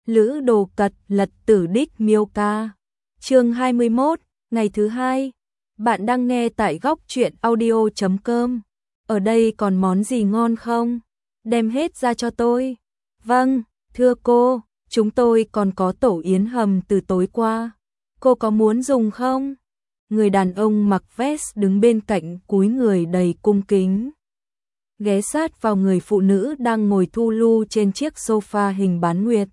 Lữ Đồ Cật Lật Tử Đích Miêu Ca. Chương 21, ngày thứ 2. Bạn đang nghe tại góc truyện audio.com. Ở đây còn món gì ngon không? Đem hết ra cho tôi. Vâng, thưa cô, chúng tôi còn có tổ yến hầm từ tối qua. Cô có muốn dùng không? Người đàn ông mặc vest đứng bên cạnh cúi người đầy cung kính. Ghé sát vào người phụ nữ đang ngồi thu lu trên chiếc sofa hình bán nguyệt.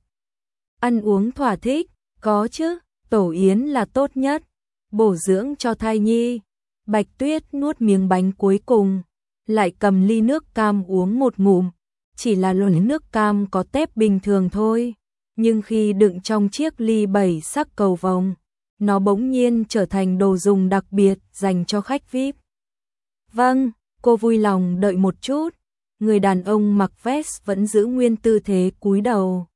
Ăn uống thỏa thích, có chứ, tổ yến là tốt nhất, bổ dưỡng cho thai nhi. Bạch Tuyết nuốt miếng bánh cuối cùng, lại cầm ly nước cam uống một ngụm, chỉ là loại nước cam có tép bình thường thôi, nhưng khi đựng trong chiếc ly 7 sắc cầu vồng, nó bỗng nhiên trở thành đồ dùng đặc biệt dành cho khách VIP. Vâng, cô vui lòng đợi một chút. Người đàn ông mặc vest vẫn giữ nguyên tư thế cúi đầu,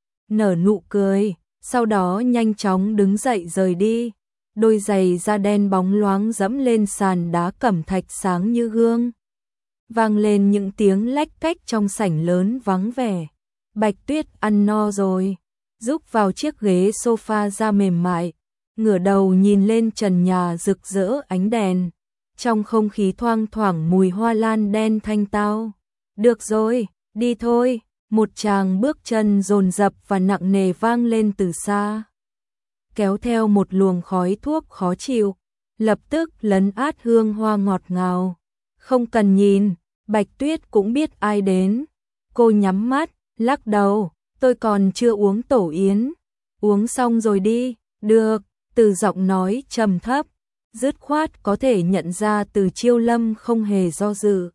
nở nụ cười, sau đó nhanh chóng đứng dậy rời đi. Đôi giày da đen bóng loáng dẫm lên sàn đá cẩm thạch sáng như gương. Vang lên những tiếng lách cách trong sảnh lớn vắng vẻ. Bạch Tuyết ăn no rồi, rúc vào chiếc ghế sofa da mềm mại, ngửa đầu nhìn lên trần nhà rực rỡ ánh đèn. Trong không khí thoang thoảng mùi hoa lan đen thanh tao. Được rồi, đi thôi. Một tràng bước chân dồn dập và nặng nề vang lên từ xa, kéo theo một luồng khói thuốc khó chịu, lập tức lấn át hương hoa ngọt ngào. Không cần nhìn, Bạch Tuyết cũng biết ai đến. Cô nhắm mắt, lắc đầu, tôi còn chưa uống tổ yến. Uống xong rồi đi. Được, từ giọng nói trầm thấp, dứt khoát có thể nhận ra Từ Chiêu Lâm không hề do dự.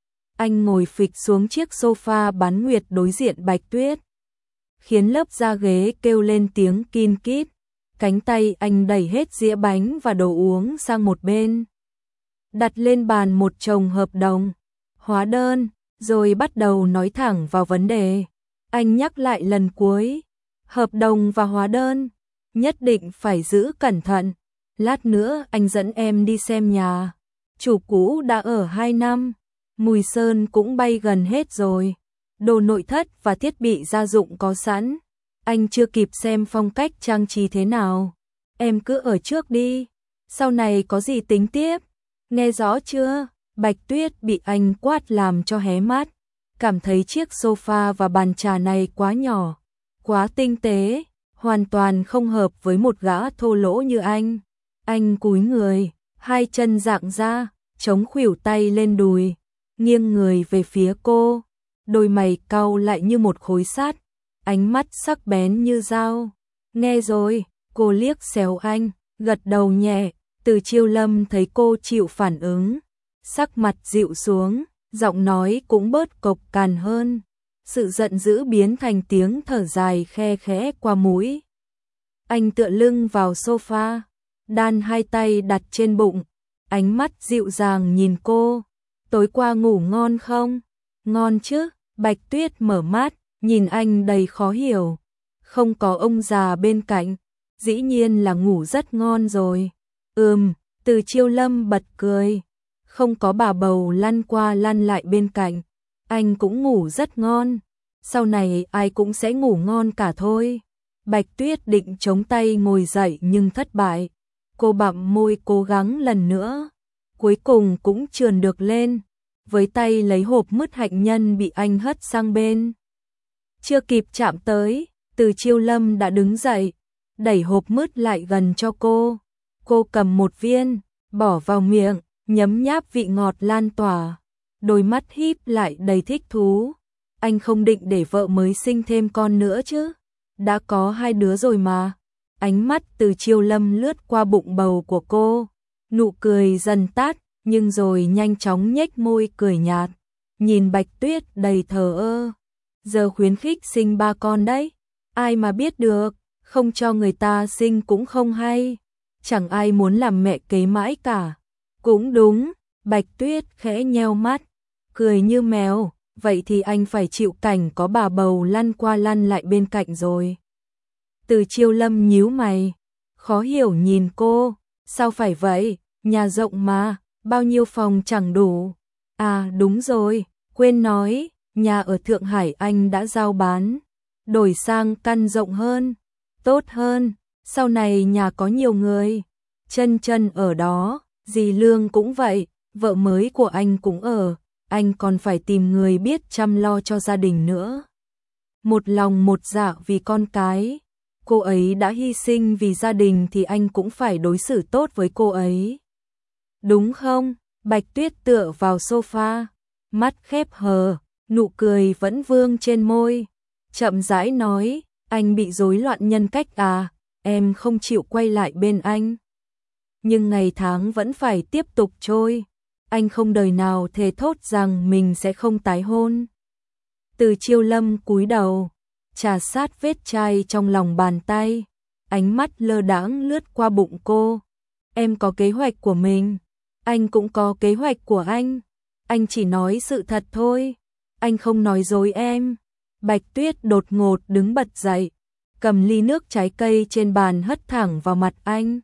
Anh ngồi phịch xuống chiếc sofa bán nguyệt đối diện Bạch Tuyết, khiến lớp da ghế kêu lên tiếng kin kít. Cánh tay anh đẩy hết dĩa bánh và đồ uống sang một bên, đặt lên bàn một chồng hợp đồng, hóa đơn, rồi bắt đầu nói thẳng vào vấn đề. Anh nhắc lại lần cuối, hợp đồng và hóa đơn, nhất định phải giữ cẩn thận. Lát nữa anh dẫn em đi xem nhà. Chủ cũ đã ở 2 năm. Mùi sơn cũng bay gần hết rồi. Đồ nội thất và thiết bị gia dụng có sẵn. Anh chưa kịp xem phong cách trang trí thế nào. Em cứ ở trước đi. Sau này có gì tính tiếp. Nghe rõ chưa? Bạch Tuyết bị anh quát làm cho hé mắt. Cảm thấy chiếc sofa và bàn trà này quá nhỏ, quá tinh tế, hoàn toàn không hợp với một gã thô lỗ như anh. Anh cúi người, hai chân dạng ra, chống khuỷu tay lên đùi, nghiêng người về phía cô, đôi mày cau lại như một khối sắt, ánh mắt sắc bén như dao. Nghe rồi, cô liếc xéo anh, gật đầu nhẹ. Từ Chiêu Lâm thấy cô chịu phản ứng, sắc mặt dịu xuống, giọng nói cũng bớt cộc cằn hơn. Sự giận dữ biến thành tiếng thở dài khe khẽ qua mũi. Anh tựa lưng vào sofa, đan hai tay đặt trên bụng, ánh mắt dịu dàng nhìn cô. Tối qua ngủ ngon không? Ngon chứ. Bạch Tuyết mở mắt, nhìn anh đầy khó hiểu. Không có ông già bên cạnh, dĩ nhiên là ngủ rất ngon rồi. Từ Chiêu Lâm bật cười. Không có bà bầu lăn qua lăn lại bên cạnh, anh cũng ngủ rất ngon. Sau này ai cũng sẽ ngủ ngon cả thôi. Bạch Tuyết định chống tay ngồi dậy nhưng thất bại. Cô bặm môi cố gắng lần nữa, cuối cùng cũng trườn được lên, với tay lấy hộp mứt hạnh nhân bị anh hất sang bên. Chưa kịp chạm tới, Từ Chiêu Lâm đã đứng dậy, đẩy hộp mứt lại gần cho cô. Cô cầm một viên, bỏ vào miệng, nhấm nháp vị ngọt lan tỏa, đôi mắt híp lại đầy thích thú. Anh không định để vợ mới sinh thêm con nữa chứ? Đã có 2 đứa rồi mà. Ánh mắt Từ Chiêu Lâm lướt qua bụng bầu của cô, nụ cười dần tắt, nhưng rồi nhanh chóng nhếch môi cười nhạt, nhìn Bạch Tuyết đầy thờ ơ. Giờ khuyến khích sinh 3 con đấy, ai mà biết được, không cho người ta sinh cũng không hay. Chẳng ai muốn làm mẹ kế mãi cả. Cũng đúng, Bạch Tuyết khẽ nheo mắt, cười như mèo, vậy thì anh phải chịu cảnh có bà bầu lăn qua lăn lại bên cạnh rồi. Từ Chiêu Lâm nhíu mày, khó hiểu nhìn cô, sao phải vậy, nhà rộng mà, bao nhiêu phòng chẳng đủ. À đúng rồi, quên nói, nhà ở Thượng Hải anh đã giao bán. đổi sang căn rộng hơn, tốt hơn, sau này nhà có nhiều người. Chân chân ở đó, dì Lương cũng vậy, vợ mới của anh cũng ở, anh còn phải tìm người biết chăm lo cho gia đình nữa. Một lòng một dạ vì con cái, cô ấy đã hy sinh vì gia đình thì anh cũng phải đối xử tốt với cô ấy. Đúng không? Bạch Tuyết tựa vào sofa, mắt khép hờ, nụ cười vẫn vương trên môi. Chậm rãi nói, anh bị rối loạn nhân cách à, em không chịu quay lại bên anh. Nhưng ngày tháng vẫn phải tiếp tục trôi, anh không đời nào thề thốt rằng mình sẽ không tái hôn. Từ Chiêu Lâm cúi đầu, trà sát vết chai trong lòng bàn tay, ánh mắt lơ đãng lướt qua bụng cô. Em có kế hoạch của mình, anh cũng có kế hoạch của anh chỉ nói sự thật thôi, anh không nói dối em. Bạch Tuyết đột ngột đứng bật dậy, cầm ly nước trái cây trên bàn hất thẳng vào mặt anh.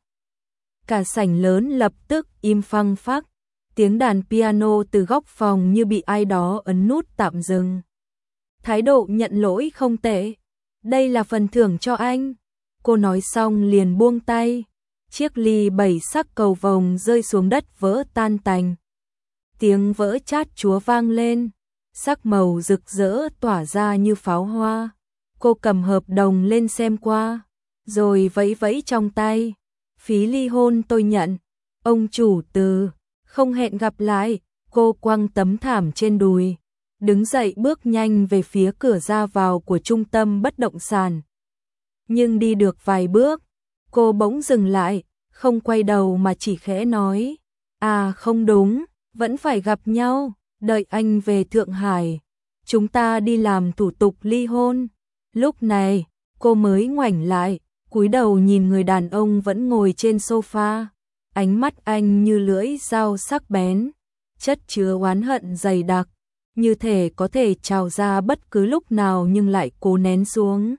Cả sảnh lớn lập tức im phăng phắc, tiếng đàn piano từ góc phòng như bị ai đó ấn nút tạm dừng. Thái độ nhận lỗi không tệ, đây là phần thưởng cho anh. Cô nói xong liền buông tay, chiếc ly 7 sắc cầu vồng rơi xuống đất vỡ tan tành. Tiếng vỡ chát chúa vang lên, sắc màu rực rỡ tỏa ra như pháo hoa. Cô cầm hợp đồng lên xem qua, rồi vẫy vẫy trong tay. Phí ly hôn tôi nhận. Ông chủ từ, không hẹn gặp lại. Cô quăng tấm thảm trên đùi, đứng dậy bước nhanh về phía cửa ra vào của trung tâm bất động sản. Nhưng đi được vài bước, cô bỗng dừng lại, không quay đầu mà chỉ khẽ nói, à không đúng, vẫn phải gặp nhau, đợi anh về Thượng Hải, chúng ta đi làm thủ tục ly hôn. Lúc này, cô mới ngoảnh lại, cúi đầu nhìn người đàn ông vẫn ngồi trên sofa, ánh mắt anh như lưỡi dao sắc bén, chất chứa oán hận dày đặc, như thể có thể trào ra bất cứ lúc nào nhưng lại cố nén xuống.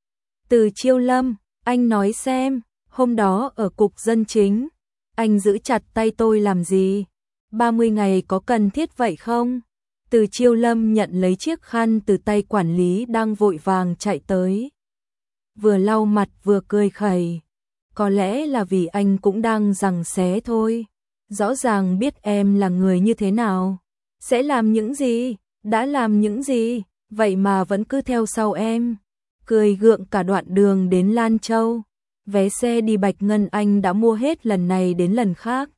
Từ Chiêu Lâm, anh nói xem, hôm đó ở cục dân chính, anh giữ chặt tay tôi làm gì? 30 ngày có cần thiết vậy không? Từ Chiêu Lâm nhận lấy chiếc khăn từ tay quản lý đang vội vàng chạy tới. Vừa lau mặt vừa cười khẩy. Có lẽ là vì anh cũng đang giằng xé thôi. Rõ ràng biết em là người như thế nào, sẽ làm những gì, đã làm những gì, vậy mà vẫn cứ theo sau em. Cười gượng cả đoạn đường đến Lan Châu. Vé xe đi Bạch Ngân anh đã mua hết lần này đến lần khác.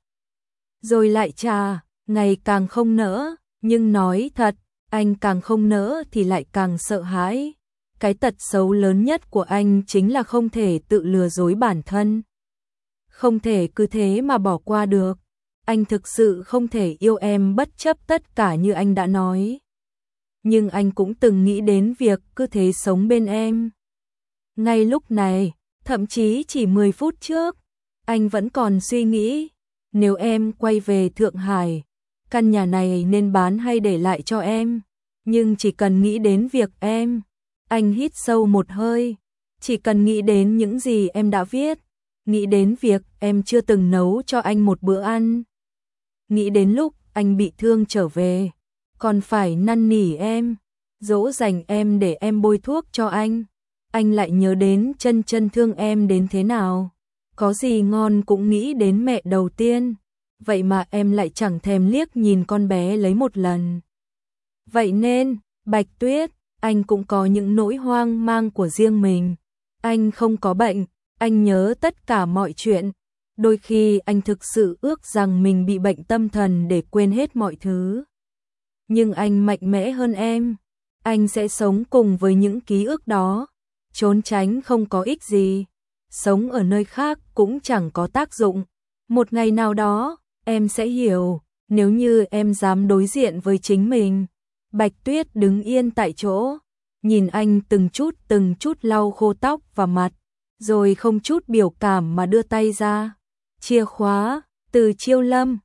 Rồi lại trả, ngày càng không nỡ, nhưng nói thật, anh càng không nỡ thì lại càng sợ hãi. Cái tật xấu lớn nhất của anh chính là không thể tự lừa dối bản thân. Không thể cứ thế mà bỏ qua được. Anh thực sự không thể yêu em bất chấp tất cả như anh đã nói. Nhưng anh cũng từng nghĩ đến việc cứ thế sống bên em. Ngay lúc này, thậm chí chỉ 10 phút trước, anh vẫn còn suy nghĩ, nếu em quay về Thượng Hải, căn nhà này nên bán hay để lại cho em. Nhưng chỉ cần nghĩ đến việc em, anh hít sâu một hơi, chỉ cần nghĩ đến những gì em đã viết, nghĩ đến việc em chưa từng nấu cho anh một bữa ăn, nghĩ đến lúc anh bị thương trở về, còn phải năn nỉ em, dỗ dành em để em bôi thuốc cho anh lại nhớ đến chân chân thương em đến thế nào. Có gì ngon cũng nghĩ đến mẹ đầu tiên, vậy mà em lại chẳng thèm liếc nhìn con bé lấy một lần. Vậy nên, Bạch Tuyết, anh cũng có những nỗi hoang mang của riêng mình. Anh không có bệnh, anh nhớ tất cả mọi chuyện. Đôi khi anh thực sự ước rằng mình bị bệnh tâm thần để quên hết mọi thứ. Nhưng anh mạnh mẽ hơn em. Anh sẽ sống cùng với những ký ức đó. Trốn tránh không có ích gì. Sống ở nơi khác cũng chẳng có tác dụng. Một ngày nào đó, em sẽ hiểu, nếu như em dám đối diện với chính mình. Bạch Tuyết đứng yên tại chỗ, nhìn anh từng chút lau khô tóc và mặt, rồi không chút biểu cảm mà đưa tay ra. Chìa khóa, Từ Chiêu Lâm,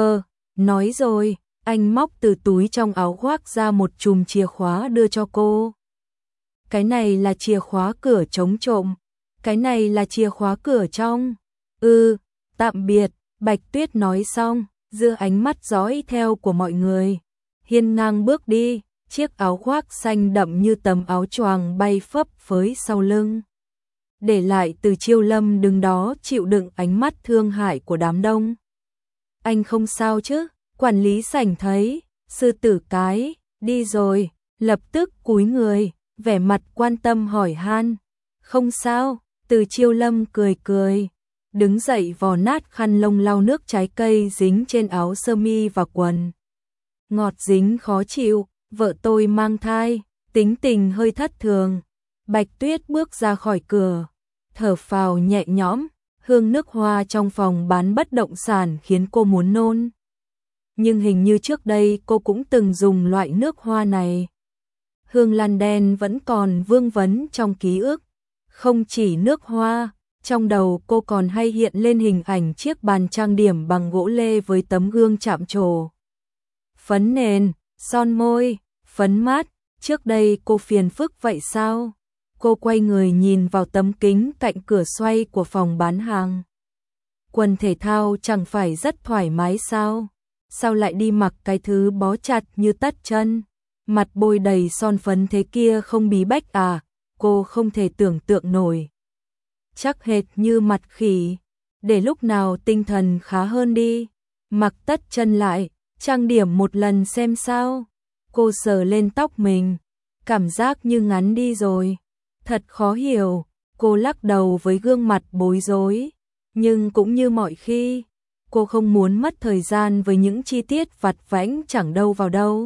nói rồi, anh móc từ túi trong áo khoác ra một chùm chìa khóa đưa cho cô. Cái này là chìa khóa cửa chống trộm, cái này là chìa khóa cửa trong. Tạm biệt, Bạch Tuyết nói xong, giữa ánh mắt dõi theo của mọi người, hiên ngang bước đi, chiếc áo khoác xanh đậm như tấm áo choàng bay phấp phới sau lưng. Để lại Từ Chiêu Lâm đứng đó chịu đựng ánh mắt thương hại của đám đông. Anh không sao chứ? Quản lý sảnh thấy, sư tử cái, đi rồi, lập tức cúi người, vẻ mặt quan tâm hỏi han. Không sao, Từ Chiêu Lâm cười cười, đứng dậy vò nát khăn lông lau nước trái cây dính trên áo sơ mi và quần. Ngọt dính khó chịu, vợ tôi mang thai, tính tình hơi thất thường. Bạch Tuyết bước ra khỏi cửa, thở phào nhẹ nhõm, hương nước hoa trong phòng bán bất động sản khiến cô muốn nôn. Nhưng hình như trước đây cô cũng từng dùng loại nước hoa này. Hương lan đen vẫn còn vương vấn trong ký ức. Không chỉ nước hoa, trong đầu cô còn hay hiện lên hình ảnh chiếc bàn trang điểm bằng gỗ lê với tấm gương chạm trổ. Phấn nền, son môi, phấn mát, trước đây cô phiền phức vậy sao? Cô quay người nhìn vào tấm kính cạnh cửa xoay của phòng bán hàng. Quần thể thao chẳng phải rất thoải mái sao? Sao lại đi mặc cái thứ bó chặt như tất chân? Mặt bôi đầy son phấn thế kia không bí bách à? Cô không thể tưởng tượng nổi. Chắc hệt như mặt khỉ. Để lúc nào tinh thần khá hơn đi. Mặc tất chân lại, trang điểm một lần xem sao. Cô sờ lên tóc mình, cảm giác như ngắn đi rồi. Thật khó hiểu, cô lắc đầu với gương mặt bối rối. Nhưng cũng như mọi khi, cô không muốn mất thời gian với những chi tiết vặt vãnh chẳng đâu vào đâu.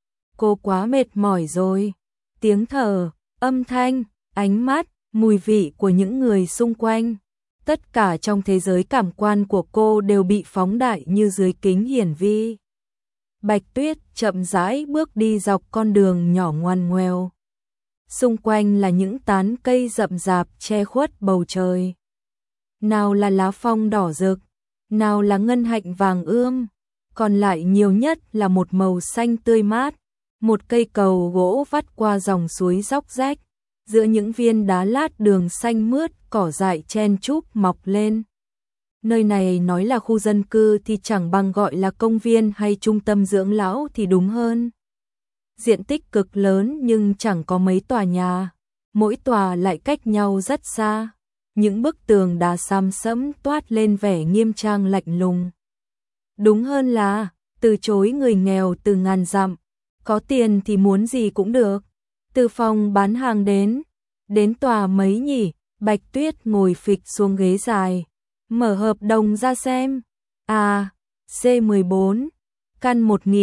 Cô quá mệt mỏi rồi. Tiếng thở, âm thanh, ánh mắt, mùi vị của những người xung quanh. Tất cả trong thế giới cảm quan của cô đều bị phóng đại như dưới kính hiển vi. Bạch Tuyết chậm rãi bước đi dọc con đường nhỏ ngoằn ngoèo. Xung quanh là những tán cây rậm rạp che khuất bầu trời. Nào là lá phong đỏ rực, nào là ngân hạnh vàng ươm, còn lại nhiều nhất là một màu xanh tươi mát. Một cây cầu gỗ vắt qua dòng suối róc rách, giữa những viên đá lát đường xanh mướt, cỏ dại chen chúc mọc lên. Nơi này nói là khu dân cư thì chẳng bằng gọi là công viên hay trung tâm dưỡng lão thì đúng hơn. Diện tích cực lớn nhưng chẳng có mấy tòa nhà, mỗi tòa lại cách nhau rất xa. Những bức tường đá xám xẫm toát lên vẻ nghiêm trang lạnh lùng. Đúng hơn là từ chối người nghèo từ ngàn dặm, có tiền thì muốn gì cũng được. Từ phòng bán hàng đến tòa mấy nhỉ? Bạch Tuyết ngồi phịch xuống ghế dài, mở hợp đồng ra xem. À, C14, căn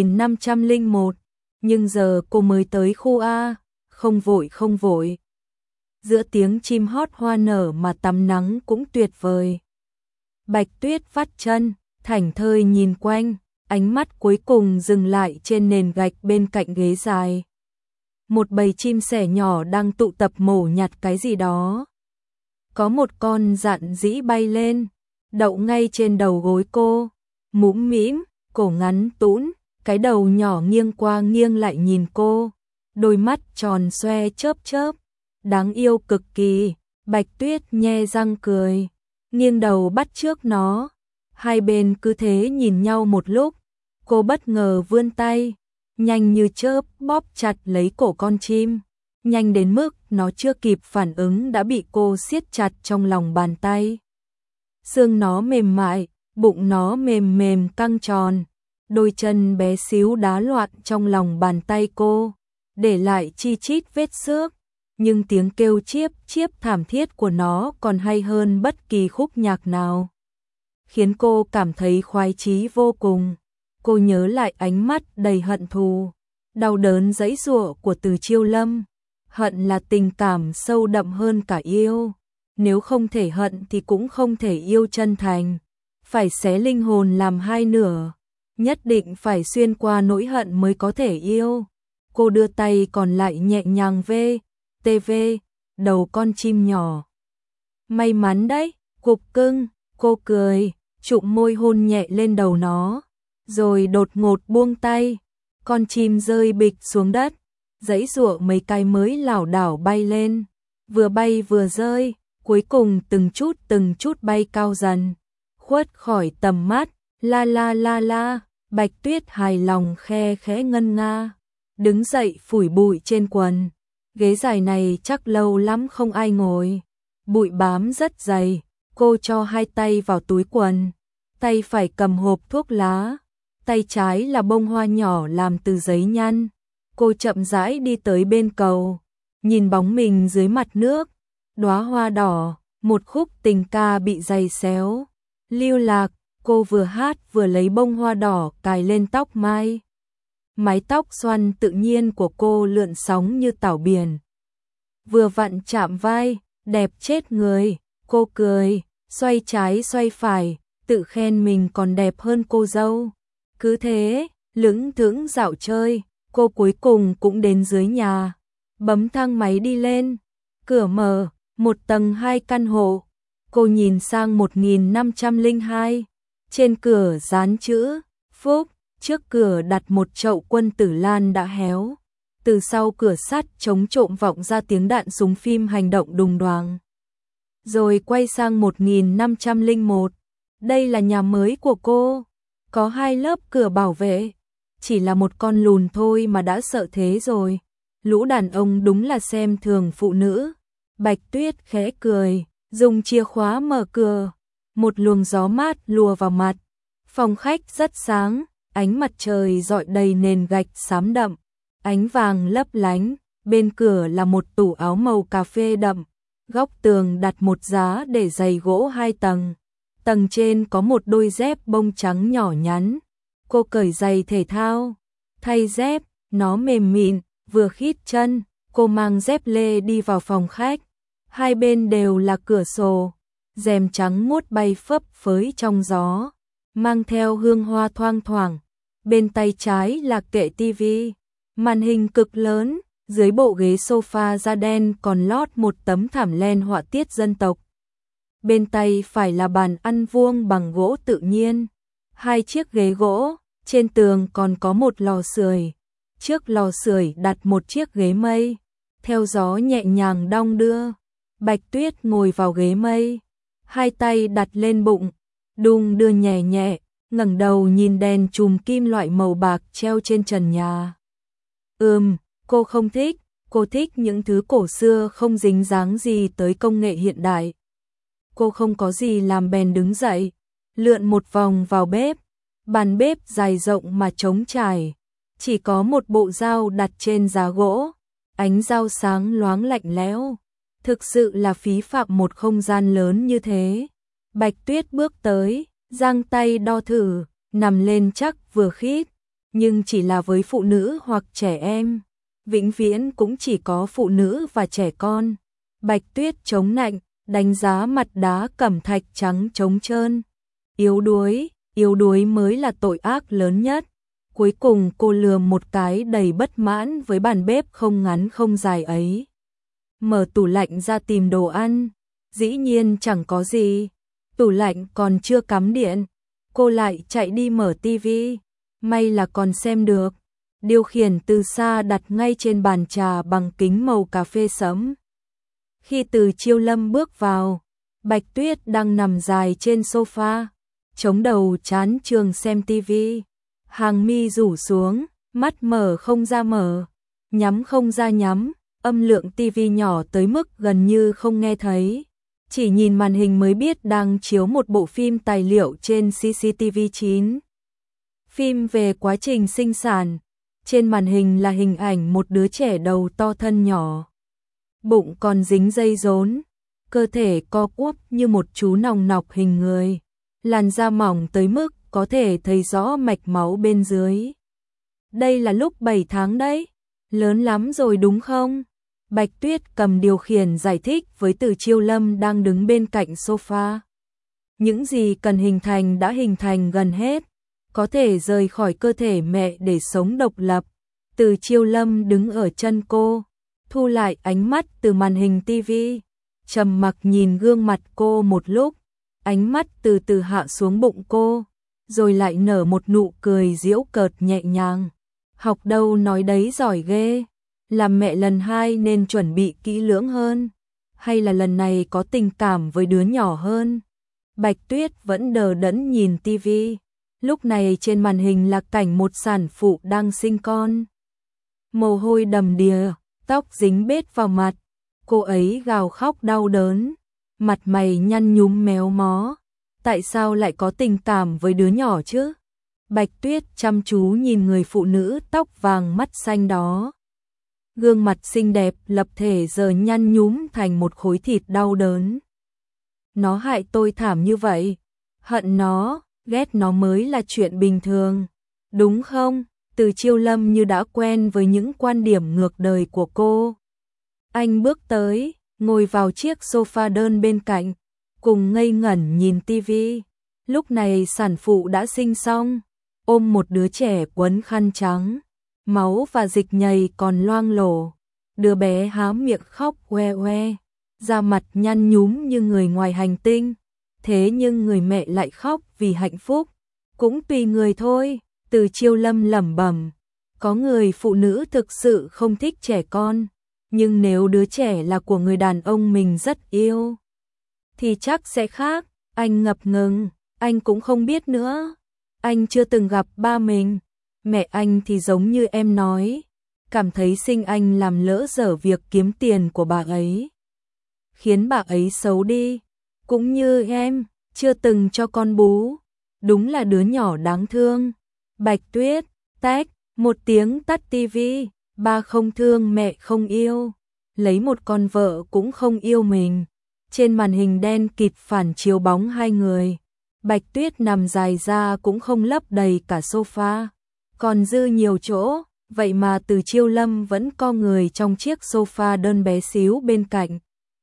1501, nhưng giờ cô mới tới khu A, không vội. Giữa tiếng chim hót hoa nở mà tắm nắng cũng tuyệt vời. Bạch Tuyết vắt chân, thảnh thơi nhìn quanh, ánh mắt cuối cùng dừng lại trên nền gạch bên cạnh ghế dài. Một bầy chim sẻ nhỏ đang tụ tập mổ nhặt cái gì đó. Có một con dạn dĩ bay lên, đậu ngay trên đầu gối cô, mũm mĩm, cổ ngắn tũn, cái đầu nhỏ nghiêng qua nghiêng lại nhìn cô, đôi mắt tròn xoe chớp chớp, đáng yêu cực kỳ. Bạch Tuyết nhe răng cười, nghiêng đầu bắt chước nó. Hai bên cứ thế nhìn nhau một lúc, cô bất ngờ vươn tay, nhanh như chớp bóp chặt lấy cổ con chim, nhanh đến mức nó chưa kịp phản ứng đã bị cô siết chặt trong lòng bàn tay. Xương nó mềm mại, bụng nó mềm mềm căng tròn, đôi chân bé xíu đá loạn trong lòng bàn tay cô, để lại chi chít vết xước, nhưng tiếng kêu chiếp chiếp thảm thiết của nó còn hay hơn bất kỳ khúc nhạc nào, khiến cô cảm thấy khoái chí vô cùng. Cô nhớ lại ánh mắt đầy hận thù, đau đớn giãy giụa của Từ Chiêu Lâm. Hận là tình cảm sâu đậm hơn cả yêu. Nếu không thể hận thì cũng không thể yêu chân thành. Phải xé linh hồn làm hai nửa. Nhất định phải xuyên qua nỗi hận mới có thể yêu. Cô đưa tay còn lại nhẹ nhàng tv đầu con chim nhỏ. May mắn đấy, cục cưng. Cô cười, chụm môi hôn nhẹ lên đầu nó, rồi đột ngột buông tay. Con chim rơi bịch xuống đất, giãy giụa mấy cái mới lảo đảo bay lên, vừa bay vừa rơi, cuối cùng từng chút bay cao dần, khuất khỏi tầm mắt. La la la la, Bạch Tuyết hài lòng khe khẽ ngân nga. đứng dậy phủi bụi trên quần. Ghế dài này chắc lâu lắm không ai ngồi. Bụi bám rất dày, cô cho hai tay vào túi quần. Tay phải cầm hộp thuốc lá, tay trái là bông hoa nhỏ làm từ giấy nhăn. Cô chậm rãi đi tới bên cầu, nhìn bóng mình dưới mặt nước. Đóa hoa đỏ, một khúc tình ca bị giày xéo. Lưu lạc, cô vừa hát vừa lấy bông hoa đỏ cài lên tóc mai. Mái tóc xoăn tự nhiên của cô lượn sóng như tảo biển. Vừa vặn chạm vai, đẹp chết người. Cô cười, xoay trái xoay phải, tự khen mình còn đẹp hơn cô dâu. Cứ thế, lững thững dạo chơi, cô cuối cùng cũng đến dưới nhà. Bấm thang máy đi lên, cửa mở, 1 tầng 2 căn hộ. Cô nhìn sang 1502, trên cửa dán chữ Phúc, trước cửa đặt một chậu quân tử lan đã héo. Từ sau cửa sắt chống trộm vọng ra tiếng đạn súng phim hành động đùng đoàng. Rồi quay sang 1501, đây là nhà mới của cô, có 2 lớp cửa bảo vệ, chỉ là một con lùn thôi mà đã sợ thế rồi. Lũ đàn ông đúng là xem thường phụ nữ. Bạch Tuyết khẽ cười, dùng chìa khóa mở cửa, một luồng gió mát lùa vào mặt. Phòng khách rất sáng, ánh mặt trời rọi đầy nền gạch xám đậm, ánh vàng lấp lánh. Bên cửa là một tủ áo màu cà phê đậm, góc tường đặt một giá để giày gỗ 2 tầng. Tầng trên có một đôi dép bông trắng nhỏ nhắn. Cô cởi giày thể thao, thay dép, nó mềm mịn, vừa khít chân. Cô mang dép lê đi vào phòng khách. Hai bên đều là cửa sổ, rèm trắng muốt bay phấp phới trong gió, mang theo hương hoa thoang thoảng. Bên tay trái là kệ tivi, màn hình cực lớn, dưới bộ ghế sofa da đen còn lót một tấm thảm len họa tiết dân tộc. Bên tay phải là bàn ăn vuông bằng gỗ tự nhiên, 2 chiếc ghế gỗ, trên tường còn có một lò sưởi. Trước lò sưởi đặt một chiếc ghế mây, theo gió nhẹ nhàng đong đưa. Bạch Tuyết ngồi vào ghế mây, hai tay đặt lên bụng, đung đưa nhẹ nhẹ, ngẩng đầu nhìn đèn chùm kim loại màu bạc treo trên trần nhà. Cô không thích, cô thích những thứ cổ xưa không dính dáng gì tới công nghệ hiện đại. Cô không có gì làm bèn đứng dậy, lượn một vòng vào bếp. Bàn bếp dài rộng mà trống trải, chỉ có một bộ dao đặt trên giá gỗ, ánh dao sáng loáng lạnh lẽo. Thực sự là phí phạm một không gian lớn như thế. Bạch Tuyết bước tới, giang tay đo thử, nằm lên chắc vừa khít, nhưng chỉ là với phụ nữ hoặc trẻ em. Vĩnh viễn cũng chỉ có phụ nữ và trẻ con. Bạch Tuyết chống nạnh, đánh giá mặt đá cẩm thạch trắng trống trơn. Yếu đuối mới là tội ác lớn nhất. Cuối cùng cô lườm một cái đầy bất mãn với bàn bếp không ngắn không dài ấy. Mở tủ lạnh ra tìm đồ ăn, dĩ nhiên chẳng có gì. Tủ lạnh còn chưa cắm điện, cô lại chạy đi mở tivi, may là còn xem được. Điều khiển từ xa đặt ngay trên bàn trà bằng kính màu cà phê sẫm. Khi Từ Chiêu Lâm bước vào, Bạch Tuyết đang nằm dài trên sofa, chống đầu chán chường xem tivi, hàng mi rủ xuống, mắt mở không ra mở, nhắm không ra nhắm, âm lượng tivi nhỏ tới mức gần như không nghe thấy. Chỉ nhìn màn hình mới biết đang chiếu một bộ phim tài liệu trên CCTV9. Phim về quá trình sinh sản. Trên màn hình là hình ảnh một đứa trẻ đầu to thân nhỏ, bụng còn dính dây rốn, cơ thể co quắp như một chú nòng nọc hình người, làn da mỏng tới mức có thể thấy rõ mạch máu bên dưới. Đây là lúc 7 tháng đấy, lớn lắm rồi đúng không? Bạch Tuyết cầm điều khiển giải thích với Từ Chiêu Lâm đang đứng bên cạnh sofa. Những gì cần hình thành đã hình thành gần hết, có thể rời khỏi cơ thể mẹ để sống độc lập. Từ Chiêu Lâm đứng ở chân cô, thu lại ánh mắt từ màn hình tivi, trầm mặc nhìn gương mặt cô một lúc, ánh mắt từ từ hạ xuống bụng cô, rồi lại nở một nụ cười giễu cợt nhẹ nhàng. Học đâu nói đấy giỏi ghê, làm mẹ lần 2 nên chuẩn bị kỹ lưỡng hơn, hay là lần này có tình cảm với đứa nhỏ hơn? Bạch Tuyết vẫn đờ đẫn nhìn tivi. Lúc này trên màn hình là cảnh một sản phụ đang sinh con. mồ hôi đầm đìa, tóc dính bết vào mặt. Cô ấy gào khóc đau đớn, mặt mày nhăn nhúm méo mó. Tại sao lại có tình cảm với đứa nhỏ chứ? Bạch Tuyết chăm chú nhìn người phụ nữ tóc vàng mắt xanh đó. Gương mặt xinh đẹp lập thể giờ nhăn nhúm thành một khối thịt đau đớn. Nó hại tôi thảm như vậy. Hận nó, ghét nó mới là chuyện bình thường. Đúng không? Từ Chiêu Lâm như đã quen với những quan điểm ngược đời của cô. Anh bước tới, ngồi vào chiếc sofa đơn bên cạnh, cùng ngây ngẩn nhìn tivi. Lúc này sản phụ đã sinh xong, ôm một đứa trẻ quấn khăn trắng, máu và dịch nhầy còn loang lổ. Đứa bé há miệng khóc oe oe, da mặt nhăn nhúm như người ngoài hành tinh. Thế nhưng người mẹ lại khóc vì hạnh phúc. Cũng tùy người thôi, Từ Chiêu Lâm lẩm bẩm. Có người phụ nữ thực sự không thích trẻ con, nhưng nếu đứa trẻ là của người đàn ông mình rất yêu, thì chắc sẽ khác. Anh ngập ngừng, anh cũng không biết nữa. Anh chưa từng gặp ba mình. Mẹ anh thì giống như em nói, cảm thấy sinh anh làm lỡ dở việc kiếm tiền của bà ấy, khiến bà ấy xấu đi. Cũng như em, chưa từng cho con bú. Đúng là đứa nhỏ đáng thương. Bạch Tuyết, tách, một tiếng tắt tivi. Ba không thương mẹ không yêu, lấy một con vợ cũng không yêu mình. Trên màn hình đen kịt phản chiếu bóng hai người. Bạch Tuyết nằm dài ra cũng không lấp đầy cả sofa, còn dư nhiều chỗ. Vậy mà Từ Chiêu Lâm vẫn co người trong chiếc sofa đơn bé xíu bên cạnh.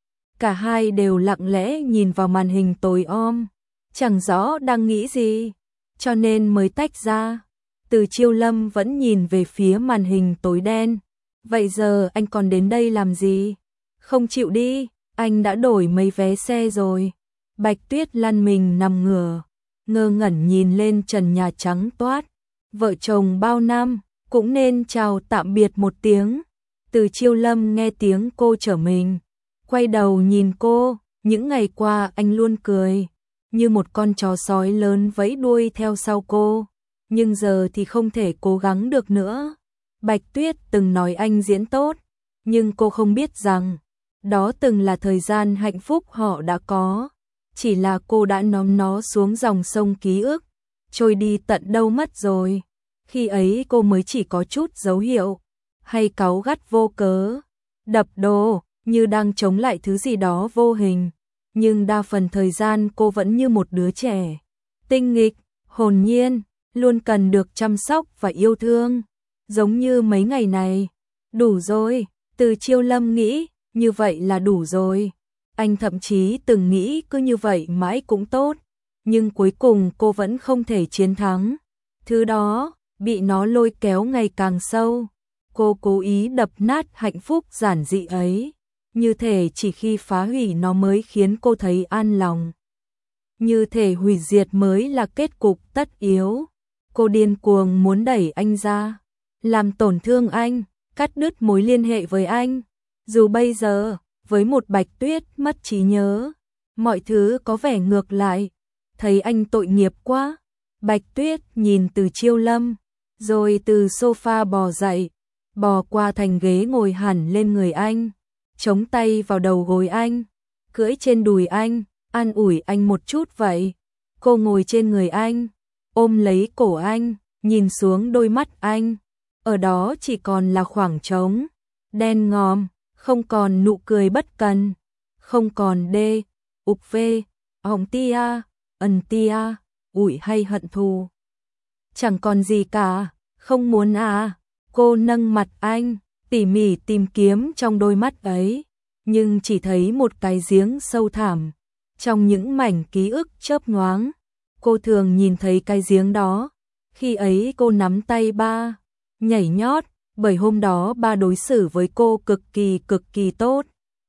Cả hai đều lặng lẽ nhìn vào màn hình tối om, chẳng rõ đang nghĩ gì, cho nên mới tách ra. Từ Chiêu Lâm vẫn nhìn về phía màn hình tối đen. Vậy giờ anh còn đến đây làm gì? Không chịu đi, anh đã đổi mấy vé xe rồi. Bạch Tuyết lăn mình nằm ngửa, ngơ ngẩn nhìn lên trần nhà trắng toát. Vợ chồng bao năm, cũng nên chào tạm biệt một tiếng. Từ Chiêu Lâm nghe tiếng cô chở mình, quay đầu nhìn cô. Những ngày qua anh luôn cười, như một con chó sói lớn vẫy đuôi theo sau cô. Nhưng giờ thì không thể cố gắng được nữa. Bạch Tuyết từng nói anh diễn tốt, nhưng cô không biết rằng đó từng là thời gian hạnh phúc họ đã có. Chỉ là cô đã ném nó xuống dòng sông ký ức, trôi đi tận đâu mất rồi. Khi ấy cô mới chỉ có chút dấu hiệu, hay cáu gắt vô cớ, đập đồ, như đang chống lại thứ gì đó vô hình. Nhưng đa phần thời gian cô vẫn như một đứa trẻ, tinh nghịch, hồn nhiên, luôn cần được chăm sóc và yêu thương. Giống như mấy ngày này. Đủ rồi, Từ Chiêu Lâm nghĩ, như vậy là đủ rồi. Anh thậm chí từng nghĩ cứ như vậy mãi cũng tốt. Nhưng cuối cùng cô vẫn không thể chiến thắng. Thứ đó, bị nó lôi kéo ngày càng sâu. Cô cố ý đập nát hạnh phúc giản dị ấy. Như thể chỉ khi phá hủy nó mới khiến cô thấy an lòng. Như thể hủy diệt mới là kết cục tất yếu. Cô điên cuồng muốn đẩy anh ra, làm tổn thương anh, cắt đứt mối liên hệ với anh. Dù bây giờ, với một Bạch Tuyết mất trí nhớ, mọi thứ có vẻ ngược lại. Thấy anh tội nghiệp quá. Bạch Tuyết nhìn Từ Chiêu Lâm, rồi từ sofa bò dậy, bò qua thành ghế ngồi hẳn lên người anh, chống tay vào đầu gối anh, cưỡi trên đùi anh, an ủi anh một chút vậy. Cô ngồi trên người anh, ôm lấy cổ anh, nhìn xuống đôi mắt anh. Ở đó chỉ còn là khoảng trống, đen ngòm, không còn nụ cười bất cần, không còn đê, ục vê, hồng tia, ẩn tia, ủi hay hận thù. Chẳng còn gì cả, không muốn à. Cô nâng mặt anh, tỉ mỉ tìm kiếm trong đôi mắt ấy, nhưng chỉ thấy một cái giếng sâu thẳm. Trong những mảnh ký ức chớp nhoáng, cô thường nhìn thấy cái giếng đó. Khi ấy cô nắm tay ba, nhảy nhót, bởi hôm đó ba đối xử với cô cực kỳ tốt.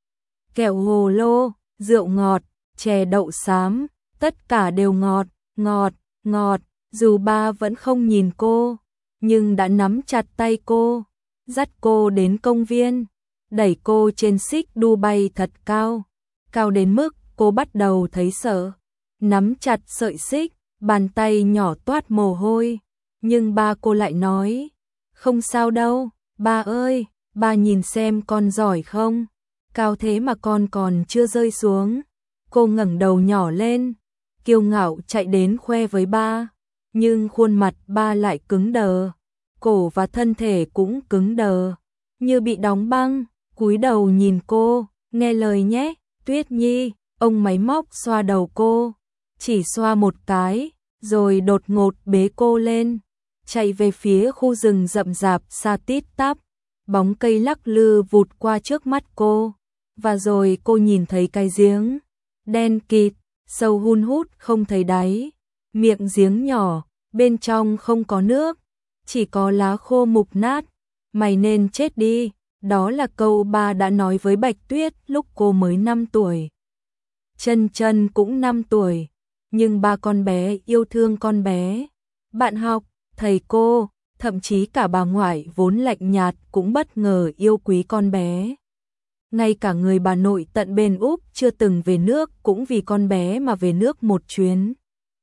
Kẹo hồ lô, rượu ngọt, chè đậu xám, tất cả đều ngọt, ngọt, ngọt. Dù ba vẫn không nhìn cô, nhưng đã nắm chặt tay cô, dắt cô đến công viên, đẩy cô trên xích đu bay thật cao, cao đến mức cô bắt đầu thấy sợ. Nắm chặt sợi xích, bàn tay nhỏ toát mồ hôi, nhưng ba cô lại nói, không sao đâu, Ba ơi, ba nhìn xem con giỏi không? Cao thế mà con còn chưa rơi xuống. Cô ngẩng đầu nhỏ lên, kiêu ngạo chạy đến khoe với ba. Nhưng khuôn mặt ba lại cứng đờ, cổ và thân thể cũng cứng đờ, như bị đóng băng, cúi đầu nhìn cô, nghe lời nhé, Tuyết Nhi. Ông máy móc xoa đầu cô, chỉ xoa một cái, rồi đột ngột bế cô lên, chạy về phía khu rừng rậm rạp xa tít tắp. Bóng cây lắc lư vụt qua trước mắt cô, và rồi cô nhìn thấy cái giếng đen kịt, sâu hun hút không thấy đáy. Miệng giếng nhỏ, bên trong không có nước, chỉ có lá khô mục nát. Mày nên chết đi, đó là câu ba đã nói với Bạch Tuyết lúc cô mới 5 tuổi. Chân Chân cũng 5 tuổi, nhưng ba con bé yêu thương con bé. Bạn học, thầy cô, thậm chí cả bà ngoại vốn lạnh nhạt cũng bất ngờ yêu quý con bé. Ngay cả người bà nội tận bên Úc chưa từng về nước cũng vì con bé mà về nước một chuyến.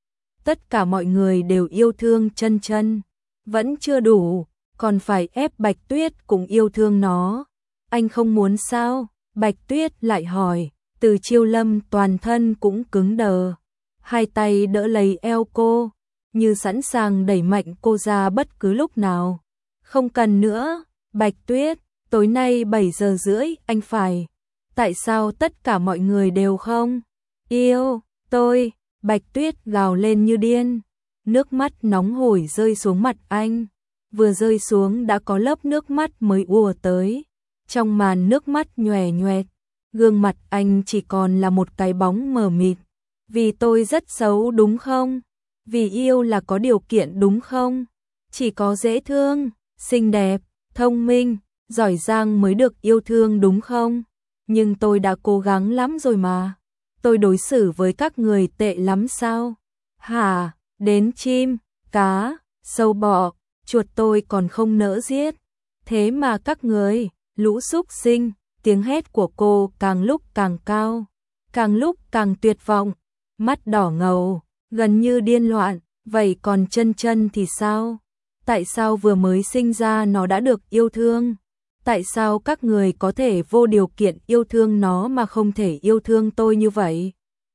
Tất cả mọi người đều yêu thương Chân Chân, vẫn chưa đủ, còn phải ép Bạch Tuyết cũng yêu thương nó. Anh không muốn sao? Bạch Tuyết lại hỏi. Từ Chiêu Lâm toàn thân cũng cứng đờ, hai tay đỡ lấy eo cô, như sẵn sàng đẩy mạnh cô ra bất cứ lúc nào. Không cần nữa, Bạch Tuyết, tối nay 7 giờ rưỡi anh phải. Tại sao tất cả mọi người đều không yêu tôi? Bạch Tuyết gào lên như điên, nước mắt nóng hổi rơi xuống mặt anh. Vừa rơi xuống đã có lớp nước mắt mới ùa tới, trong màn nước mắt nhòe nhoẹt. Gương mặt anh chỉ còn là một cái bóng mờ mịt. Vì tôi rất xấu đúng không? Vì yêu là có điều kiện đúng không? Chỉ có dễ thương, xinh đẹp, thông minh, giỏi giang mới được yêu thương đúng không? Nhưng tôi đã cố gắng lắm rồi mà. Tôi đối xử với các người tệ lắm sao? Hả? Đến chim, cá, sâu bọ, chuột tôi còn không nỡ giết. Thế mà các người, lũ súc sinh. Tiếng hét của cô càng lúc càng cao, càng lúc càng tuyệt vọng, mắt đỏ ngầu, gần như điên loạn. Vậy còn Chân Chân thì sao? Tại sao vừa mới sinh ra nó đã được yêu thương? Tại sao các người có thể vô điều kiện yêu thương nó mà không thể yêu thương tôi như vậy?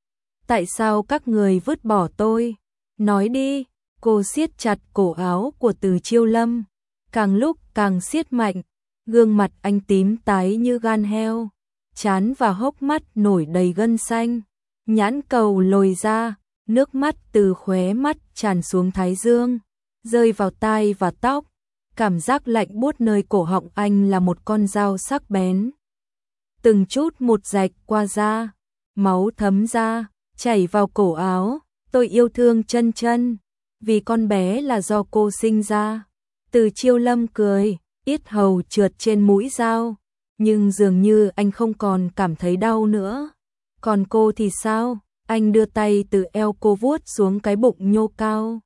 Tại sao các người vứt bỏ tôi? Nói đi. Cô siết chặt cổ áo của Từ Chiêu Lâm, càng lúc càng siết mạnh. Gương mặt anh tím tái như gan heo, trán và hốc mắt nổi đầy gân xanh, nhãn cầu lồi ra, nước mắt từ khóe mắt tràn xuống thái dương, rơi vào tai và tóc. Cảm giác lạnh buốt nơi cổ họng anh là một con dao sắc bén. Từng chút một rạch qua da, máu thấm ra, chảy vào cổ áo. Tôi yêu thương Chân Chân, vì con bé là do cô sinh ra. Từ Chiêu Lâm cười, yết hầu trượt trên mũi dao, nhưng dường như anh không còn cảm thấy đau nữa. Còn cô thì sao? Anh đưa tay từ eo cô vuốt xuống cái bụng nhô cao.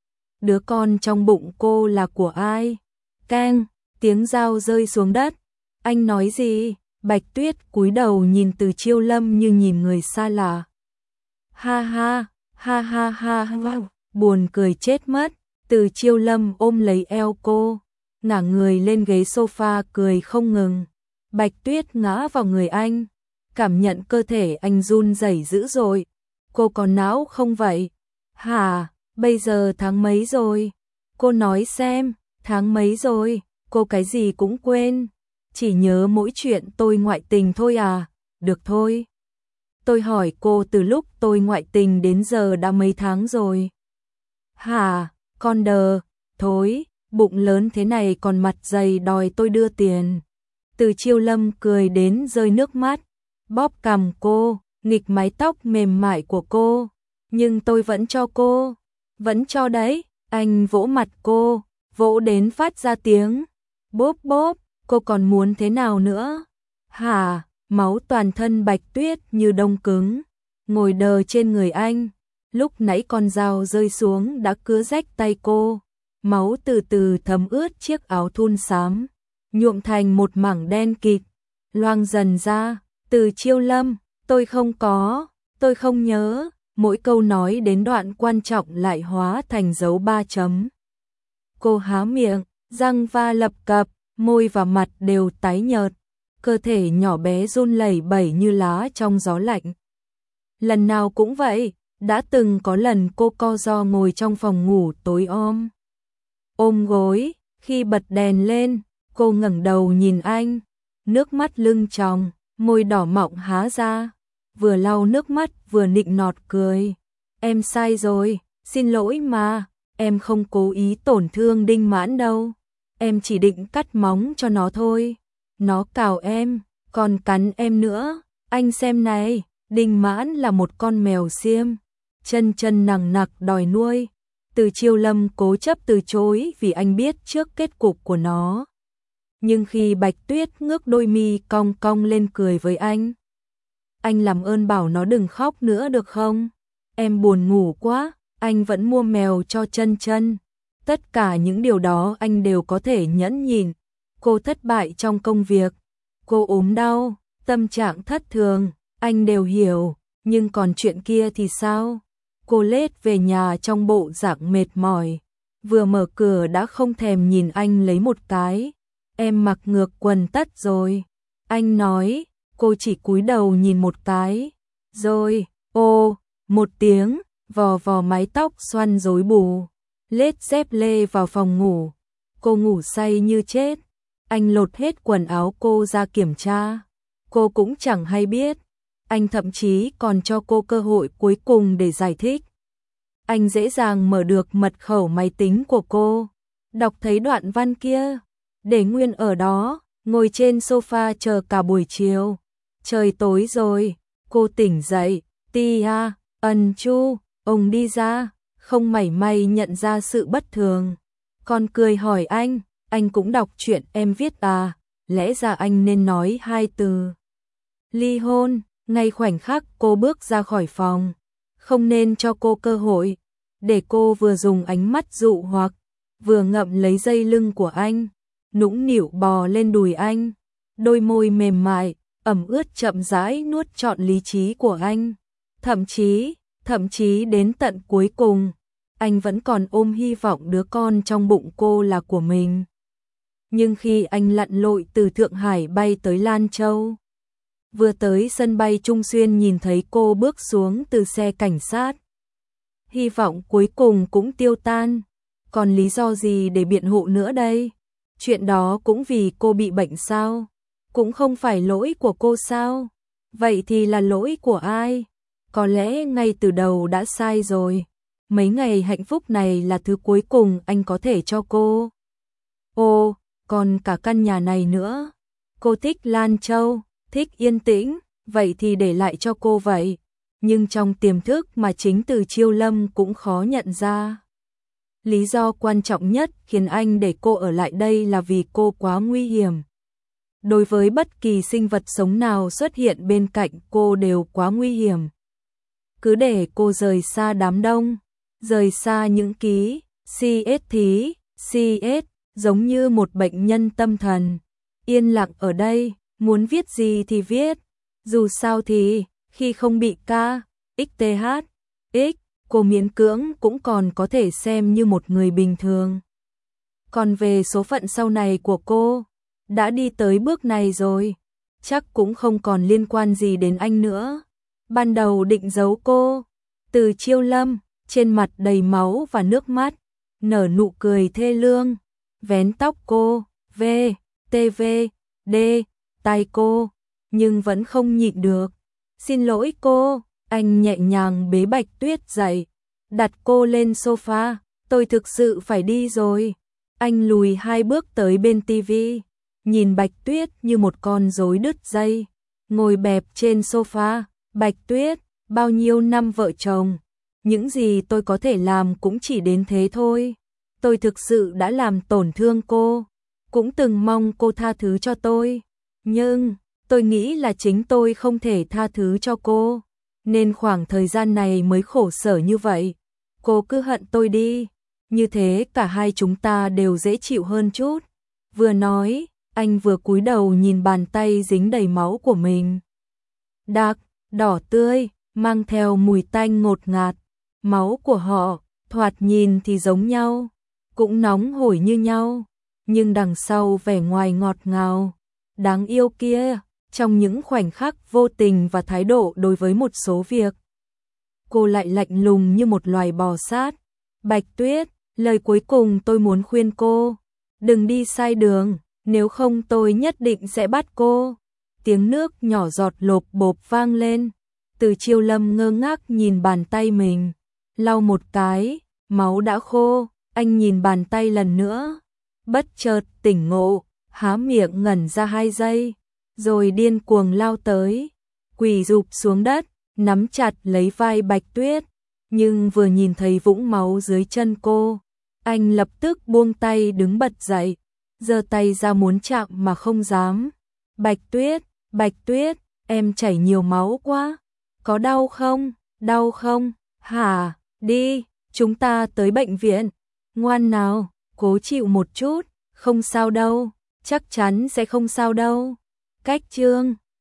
Đứa con trong bụng cô là của ai? Keng, tiếng dao rơi xuống đất. Anh nói gì? Bạch Tuyết cúi đầu nhìn Từ Chiêu Lâm như nhìn người xa lạ. Ha ha, ha ha ha ha, buồn cười chết mất. Từ Chiêu Lâm ôm lấy eo cô, ngả người lên ghế sofa cười không ngừng. Bạch Tuyết ngã vào người anh, cảm nhận cơ thể anh run rẩy dữ dội. Cô có não không vậy? Hả, bây giờ tháng mấy rồi? Cô nói xem, tháng mấy rồi? Cô cái gì cũng quên, chỉ nhớ mỗi chuyện tôi ngoại tình thôi à? Được thôi. Tôi hỏi cô từ lúc tôi ngoại tình đến giờ đã mấy tháng rồi? Hả, con đờ, thối, bụng lớn thế này còn mặt dày đòi tôi đưa tiền. Từ Chiêu Lâm cười đến rơi nước mắt, bóp cằm cô, nghịch mái tóc mềm mại của cô. Nhưng tôi vẫn cho cô, vẫn cho đấy. Anh vỗ mặt cô, vỗ đến phát ra tiếng bốp bốp. Cô còn muốn thế nào nữa? Hả? Máu toàn thân Bạch Tuyết như đông cứng, ngồi đờ trên người anh. Lúc nãy con dao rơi xuống đã cứa rách tay cô, máu từ từ thấm ướt chiếc áo thun xám, nhuộm thành một mảng đen kịt, loang dần ra. Từ Chiêu Lâm, tôi không nhớ. Mỗi câu nói đến đoạn quan trọng lại hóa thành dấu 3 chấm. Cô há miệng, răng va lập cập, môi và mặt đều tái nhợt, cơ thể nhỏ bé run lẩy bẩy như lá trong gió lạnh. Lần nào cũng vậy, đã từng có lần cô co ro ngồi trong phòng ngủ tối ôm gối, khi bật đèn lên, cô ngẩng đầu nhìn anh, nước mắt lưng tròng, môi đỏ mọng há ra, vừa lau nước mắt vừa nịnh nọt cười. Em sai rồi, xin lỗi mà, em không cố ý tổn thương Đinh Mãn đâu, em chỉ định cắt móng cho nó thôi. Nó cào em, còn cắn em nữa, anh xem này, Đinh Mãn là một con mèo xiêm, chân chân nằng nặc đòi nuôi. Từ Chiêu Lâm cố chấp từ chối vì anh biết trước kết cục của nó. Nhưng khi Bạch Tuyết ngước đôi mi cong cong lên cười với anh làm ơn bảo nó đừng khóc nữa được không? Em buồn ngủ quá, anh vẫn mua mèo cho chân chân. Tất cả những điều đó anh đều có thể nhẫn nhịn. Cô thất bại trong công việc, cô ốm đau, tâm trạng thất thường, anh đều hiểu, nhưng còn chuyện kia thì sao? Cô lết về nhà trong bộ dạng mệt mỏi, vừa mở cửa đã không thèm nhìn anh lấy một cái. Em mặc ngược quần tất rồi. Anh nói, cô chỉ cúi đầu nhìn một cái. Rồi, ô, một tiếng, vò vò mái tóc xoăn rối bù, lết dép lê vào phòng ngủ. Cô ngủ say như chết. Anh lột hết quần áo cô ra kiểm tra. Cô cũng chẳng hay biết. Anh thậm chí còn cho cô cơ hội cuối cùng để giải thích. Anh dễ dàng mở được mật khẩu máy tính của cô, đọc thấy đoạn văn kia, để nguyên ở đó, ngồi trên sofa chờ cả buổi chiều. Trời tối rồi, cô tỉnh dậy, Tia, Ân Chu, ông đi ra, không mảy may nhận ra sự bất thường. Còn cười hỏi anh cũng đọc chuyện em viết à, lẽ ra anh nên nói 2 từ. Ly hôn, ngay khoảnh khắc cô bước ra khỏi phòng, không nên cho cô cơ hội, để cô vừa dùng ánh mắt dụ hoặc, vừa ngậm lấy dây lưng của anh, nũng nịu bò lên đùi anh, đôi môi mềm mại, ẩm ướt chậm rãi nuốt trọn lý trí của anh. Thậm chí đến tận cuối cùng, anh vẫn còn ôm hy vọng đứa con trong bụng cô là của mình. Nhưng khi anh lặn lội từ Thượng Hải bay tới Lan Châu, vừa tới sân bay Trung Xuyên nhìn thấy cô bước xuống từ xe cảnh sát, hy vọng cuối cùng cũng tiêu tan. Còn lý do gì để biện hộ nữa đây? Chuyện đó cũng vì cô bị bệnh sao? Cũng không phải lỗi của cô sao? Vậy thì là lỗi của ai? Có lẽ ngay từ đầu đã sai rồi. Mấy ngày hạnh phúc này là thứ cuối cùng anh có thể cho cô. Ồ, còn cả căn nhà này nữa. Cô thích Lan Châu, thích yên tĩnh, vậy thì để lại cho cô vậy. Nhưng trong tiềm thức mà chính Từ Chiêu Lâm cũng khó nhận ra. Lý do quan trọng nhất khiến anh để cô ở lại đây là vì cô quá nguy hiểm. Đối với bất kỳ sinh vật sống nào xuất hiện bên cạnh cô đều quá nguy hiểm. Cứ để cô rời xa đám đông, rời xa những ký, CS, giống như một bệnh nhân tâm thần. Yên lặng ở đây, muốn viết gì thì viết. Dù sao thì, khi không bị KXTH, cô miễn cưỡng cũng còn có thể xem như một người bình thường. Còn về số phận sau này của cô, đã đi tới bước này rồi, chắc cũng không còn liên quan gì đến anh nữa. Ban đầu định giấu cô, Từ Chiêu Lâm, trên mặt đầy máu và nước mắt, nở nụ cười thê lương, vén tóc cô, TVD, tai cô, nhưng vẫn không nhịn được. Xin lỗi cô, anh nhẹ nhàng bế Bạch Tuyết dậy, đặt cô lên sofa, tôi thực sự phải đi rồi. Anh lùi 2 bước tới bên tivi, nhìn Bạch Tuyết như một con rối đứt dây, ngồi bẹp trên sofa. Bạch Tuyết, bao nhiêu năm vợ chồng, những gì tôi có thể làm cũng chỉ đến thế thôi. Tôi thực sự đã làm tổn thương cô, cũng từng mong cô tha thứ cho tôi, nhưng tôi nghĩ là chính tôi không thể tha thứ cho cô, nên khoảng thời gian này mới khổ sở như vậy. Cô cứ hận tôi đi, như thế cả hai chúng ta đều dễ chịu hơn chút. Vừa nói, anh vừa cúi đầu nhìn bàn tay dính đầy máu của mình. Đặc, đỏ tươi, mang theo mùi tanh ngột ngạt. Máu của họ, thoạt nhìn thì giống nhau, cũng nóng hổi như nhau, nhưng đằng sau vẻ ngoài ngọt ngào, đáng yêu kia, trong những khoảnh khắc vô tình và thái độ đối với một số việc, cô lại lạnh lùng như một loài bò sát. Bạch Tuyết, lời cuối cùng tôi muốn khuyên cô, đừng đi sai đường, nếu không tôi nhất định sẽ bắt cô. Tiếng nước nhỏ giọt lộp bộp vang lên, Từ Chiêu Lâm ngơ ngác nhìn bàn tay mình, lau một cái, máu đã khô, anh nhìn bàn tay lần nữa, bất chợt tỉnh ngộ, há miệng ngẩn ra 2 giây, rồi điên cuồng lao tới, quỳ rụp xuống đất, nắm chặt lấy vai Bạch Tuyết, nhưng vừa nhìn thấy vũng máu dưới chân cô, anh lập tức buông tay đứng bật dậy, giơ tay ra muốn chạm mà không dám. Bạch Tuyết, em chảy nhiều máu quá, có đau không, đau không, hả, đi, chúng ta tới bệnh viện, ngoan nào, cố chịu một chút, không sao đâu, chắc chắn sẽ không sao đâu. Cách chương